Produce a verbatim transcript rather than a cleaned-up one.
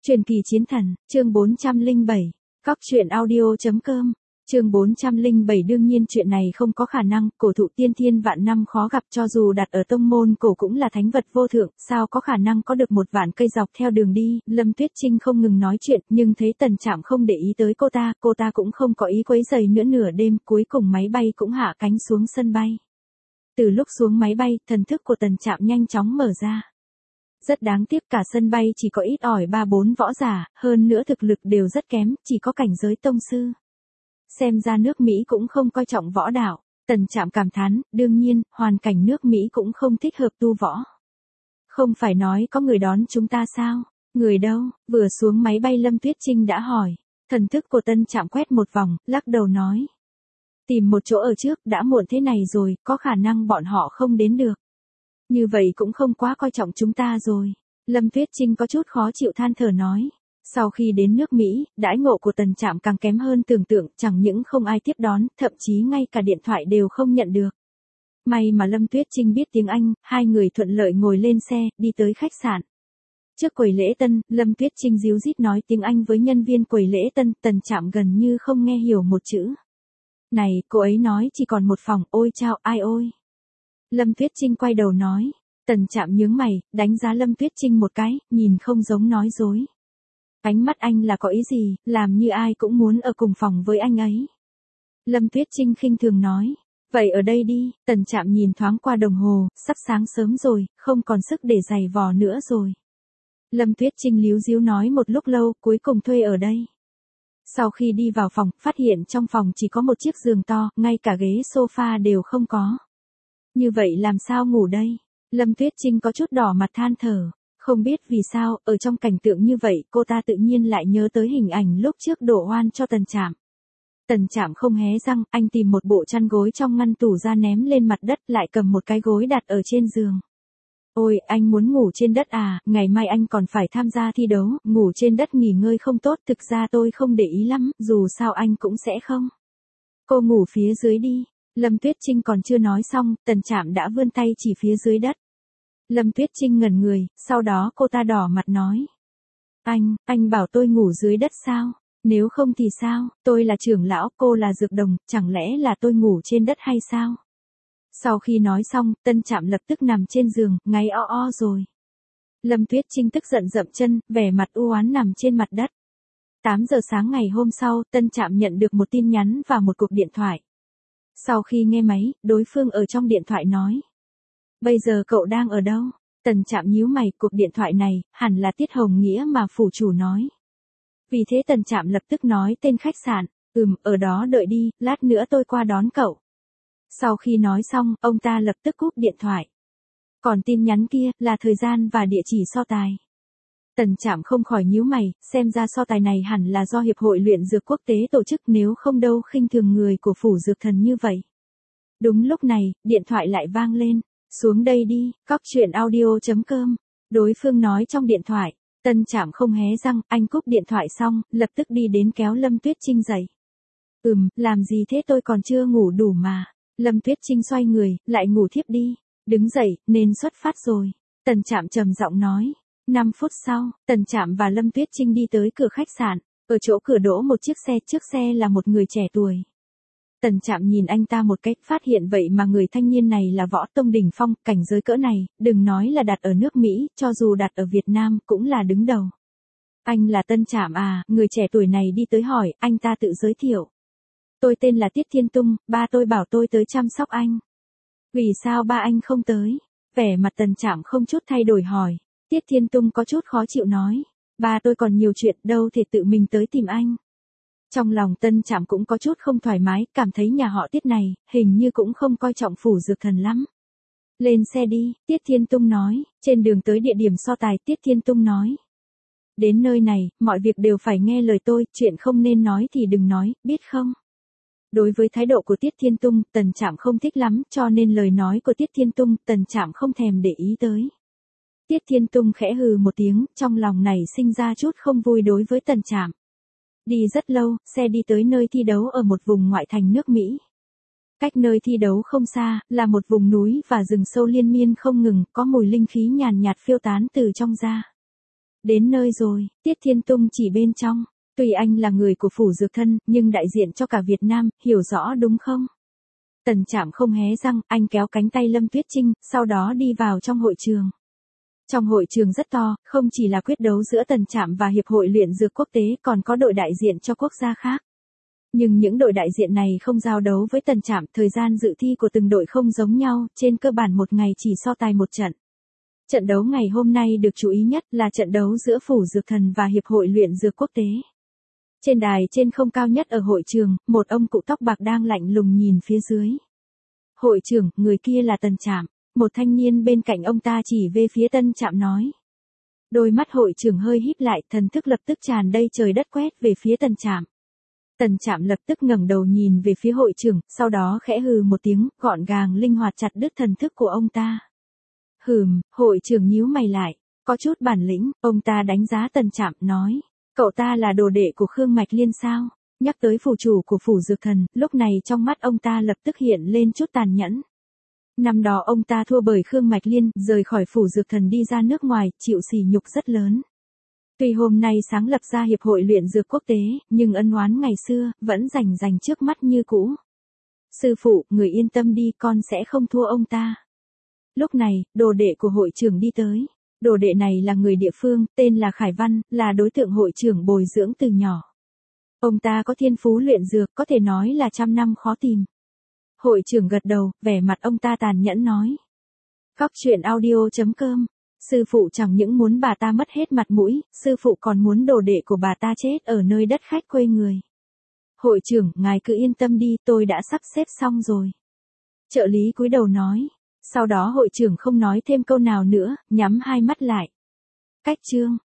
Truyền kỳ chiến thần, chương bốn trăm lẻ bảy, Cóc truyện audio chấm com, chương bốn trăm lẻ bảy. Đương nhiên chuyện này không có khả năng, cổ thụ tiên thiên vạn năm khó gặp, cho dù đặt ở tông môn cổ cũng là thánh vật vô thượng, sao có khả năng có được một vạn cây dọc theo đường đi. Lâm Tuyết Trinh không ngừng nói chuyện, nhưng thấy Tần Trạm không để ý tới cô ta, cô ta cũng không có ý quấy rầy nữa. Nửa đêm, cuối cùng máy bay cũng hạ cánh xuống sân bay. Từ lúc xuống máy bay, thần thức của Tần Trạm nhanh chóng mở ra. Rất đáng tiếc, cả sân bay chỉ có ít ỏi ba bốn võ giả, hơn nữa thực lực đều rất kém, chỉ có cảnh giới tông sư. Xem ra nước Mỹ cũng không coi trọng võ đạo. Tần Trạm cảm thán, đương nhiên, hoàn cảnh nước Mỹ cũng không thích hợp tu võ. Không phải nói có người đón chúng ta sao? Người đâu? Vừa xuống máy bay Lâm Tuyết Trinh đã hỏi. Thần thức của Tần Trạm quét một vòng, lắc đầu nói. Tìm một chỗ ở trước, đã muộn thế này rồi, có khả năng bọn họ không đến được. Như vậy cũng không quá coi trọng chúng ta rồi. Lâm Tuyết Trinh có chút khó chịu than thở nói. Sau khi đến nước Mỹ, đãi ngộ của Tần Trạm càng kém hơn tưởng tượng, chẳng những không ai tiếp đón, thậm chí ngay cả điện thoại đều không nhận được. May mà Lâm Tuyết Trinh biết tiếng Anh, hai người thuận lợi ngồi lên xe, đi tới khách sạn. Trước quầy lễ tân, Lâm Tuyết Trinh díu dít nói tiếng Anh với nhân viên quầy lễ tân, Tần Trạm gần như không nghe hiểu một chữ. Này, cô ấy nói chỉ còn một phòng, ôi chao, ai ôi. Lâm Tuyết Trinh quay đầu nói. Tần Trạm nhướng mày, đánh giá Lâm Tuyết Trinh một cái, nhìn không giống nói dối. Ánh mắt anh là có ý gì, làm như ai cũng muốn ở cùng phòng với anh ấy. Lâm Tuyết Trinh khinh thường nói. Vậy ở đây đi. Tần Trạm nhìn thoáng qua đồng hồ, sắp sáng sớm rồi, không còn sức để giày vò nữa rồi. Lâm Tuyết Trinh líu díu nói một lúc lâu, cuối cùng thuê ở đây. Sau khi đi vào phòng, phát hiện trong phòng chỉ có một chiếc giường to, ngay cả ghế sofa đều không có. Như vậy làm sao ngủ đây? Lâm Tuyết Trinh có chút đỏ mặt than thở. Không biết vì sao, ở trong cảnh tượng như vậy, cô ta tự nhiên lại nhớ tới hình ảnh lúc trước đổ oan cho Tần Trạm. Tần Trạm không hé răng, anh tìm một bộ chăn gối trong ngăn tủ ra ném lên mặt đất, lại cầm một cái gối đặt ở trên giường. Ôi, anh muốn ngủ trên đất à, ngày mai anh còn phải tham gia thi đấu, ngủ trên đất nghỉ ngơi không tốt, thực ra tôi không để ý lắm, dù sao anh cũng sẽ không. Cô ngủ phía dưới đi. Lâm Tuyết Trinh còn chưa nói xong, Tần Trạm đã vươn tay chỉ phía dưới đất. Lâm Tuyết Trinh ngẩn người, sau đó cô ta đỏ mặt nói. Anh, anh bảo tôi ngủ dưới đất sao? Nếu không thì sao? Tôi là trưởng lão, cô là dược đồng, chẳng lẽ là tôi ngủ trên đất hay sao? Sau khi nói xong, Tần Trạm lập tức nằm trên giường, ngáy o o rồi. Lâm Tuyết Trinh tức giận dậm chân, vẻ mặt u oán nằm trên mặt đất. tám giờ sáng ngày hôm sau, Tần Trạm nhận được một tin nhắn và một cuộc điện thoại. Sau khi nghe máy, đối phương ở trong điện thoại nói. Bây giờ cậu đang ở đâu? Tần Trạm nhíu mày, cuộc điện thoại này, hẳn là Tiết Hồng Nghĩa mà phủ chủ nói. Vì thế Tần Trạm lập tức nói tên khách sạn, ừm, ở đó đợi đi, lát nữa tôi qua đón cậu. Sau khi nói xong, ông ta lập tức cúp điện thoại. Còn tin nhắn kia, là thời gian và địa chỉ so tài. Tần Trạm không khỏi nhíu mày, xem ra so tài này hẳn là do Hiệp hội Luyện Dược Quốc tế tổ chức, nếu không đâu khinh thường người của phủ dược thần như vậy. Đúng lúc này, điện thoại lại vang lên. Xuống đây đi, cóc truyện audio chấm com. Đối phương nói trong điện thoại. Tần Trạm không hé răng, anh cúp điện thoại xong, lập tức đi đến kéo Lâm Tuyết Trinh dậy. Ừm, làm gì thế, tôi còn chưa ngủ đủ mà. Lâm Tuyết Trinh xoay người, lại ngủ thiếp đi. Đứng dậy, nên xuất phát rồi. Tần Trạm trầm giọng nói. năm phút sau, Tần Trạm và Lâm Tuyết Trinh đi tới cửa khách sạn. Ở chỗ cửa đỗ một chiếc xe, trước xe là một người trẻ tuổi. Tần Trạm nhìn anh ta một cách, phát hiện vậy mà người thanh niên này là võ tông đỉnh phong, cảnh giới cỡ này, đừng nói là đặt ở nước Mỹ, cho dù đặt ở Việt Nam, cũng là đứng đầu. Anh là Tần Trạm à, người trẻ tuổi này đi tới hỏi, anh ta tự giới thiệu. Tôi tên là Tiết Thiên Tung, ba tôi bảo tôi tới chăm sóc anh. Vì sao ba anh không tới? Vẻ mặt Tần Trạm không chút thay đổi hỏi. Tiết Thiên Tung có chút khó chịu nói. Ba tôi còn nhiều chuyện, đâu thể tự mình tới tìm anh. Trong lòng Tần Trạm cũng có chút không thoải mái, cảm thấy nhà họ Tiết này, hình như cũng không coi trọng phủ dược thần lắm. Lên xe đi, Tiết Thiên Tung nói, trên đường tới địa điểm so tài, Tiết Thiên Tung nói. Đến nơi này, mọi việc đều phải nghe lời tôi, chuyện không nên nói thì đừng nói, biết không? Đối với thái độ của Tiết Thiên Tung, Tần Trạm không thích lắm, cho nên lời nói của Tiết Thiên Tung, Tần Trạm không thèm để ý tới. Tiết Thiên Tung khẽ hừ một tiếng, trong lòng này sinh ra chút không vui đối với Tần Trạm. Đi rất lâu, xe đi tới nơi thi đấu ở một vùng ngoại thành nước Mỹ. Cách nơi thi đấu không xa, là một vùng núi và rừng sâu liên miên không ngừng, có mùi linh khí nhàn nhạt phiêu tán từ trong ra. Đến nơi rồi, Tiết Thiên Tung chỉ bên trong. Tuy anh là người của phủ dược thân, nhưng đại diện cho cả Việt Nam, hiểu rõ đúng không? Tần Trạm không hé răng, anh kéo cánh tay Lâm Tuyết Trinh, sau đó đi vào trong hội trường. Trong hội trường rất to, không chỉ là quyết đấu giữa Tần Trạm và Hiệp hội luyện dược quốc tế, còn có đội đại diện cho quốc gia khác. Nhưng những đội đại diện này không giao đấu với Tần Trạm, thời gian dự thi của từng đội không giống nhau, trên cơ bản một ngày chỉ so tài một trận. Trận đấu ngày hôm nay được chú ý nhất là trận đấu giữa Phủ Dược Thần và Hiệp hội luyện dược quốc tế. Trên đài trên không cao nhất ở hội trường, một ông cụ tóc bạc đang lạnh lùng nhìn phía dưới. Hội trưởng, người kia là Tần Trạm. Một thanh niên bên cạnh ông ta chỉ về phía Tần Trạm nói. Đôi mắt hội trưởng hơi híp lại, thần thức lập tức tràn đầy trời đất quét về phía Tần Trạm. Tần Trạm lập tức ngẩng đầu nhìn về phía hội trưởng, sau đó khẽ hừ một tiếng, gọn gàng linh hoạt chặt đứt thần thức của ông ta. Hừm, hội trưởng nhíu mày lại, có chút bản lĩnh, ông ta đánh giá Tần Trạm, nói. Cậu ta là đồ đệ của Khương Mạch Liên sao? Nhắc tới phủ chủ của phủ dược thần, lúc này trong mắt ông ta lập tức hiện lên chút tàn nhẫn. Năm đó ông ta thua bởi Khương Mạch Liên, rời khỏi phủ dược thần đi ra nước ngoài, chịu sỉ nhục rất lớn. Tuy hôm nay sáng lập ra Hiệp hội luyện dược quốc tế, nhưng ân oán ngày xưa, vẫn rành rành trước mắt như cũ. Sư phụ, người yên tâm đi, con sẽ không thua ông ta. Lúc này, đồ đệ của hội trưởng đi tới. Đồ đệ này là người địa phương, tên là Khải Văn, là đối tượng hội trưởng bồi dưỡng từ nhỏ. Ông ta có thiên phú luyện dược, có thể nói là trăm năm khó tìm. Hội trưởng gật đầu, vẻ mặt ông ta tàn nhẫn nói. Góc truyện audio chấm com. Sư phụ chẳng những muốn bà ta mất hết mặt mũi, sư phụ còn muốn đồ đệ của bà ta chết ở nơi đất khách quê người. Hội trưởng, ngài cứ yên tâm đi, tôi đã sắp xếp xong rồi. Trợ lý cúi đầu nói. Sau đó hội trưởng không nói thêm câu nào nữa, nhắm hai mắt lại. Cách chương.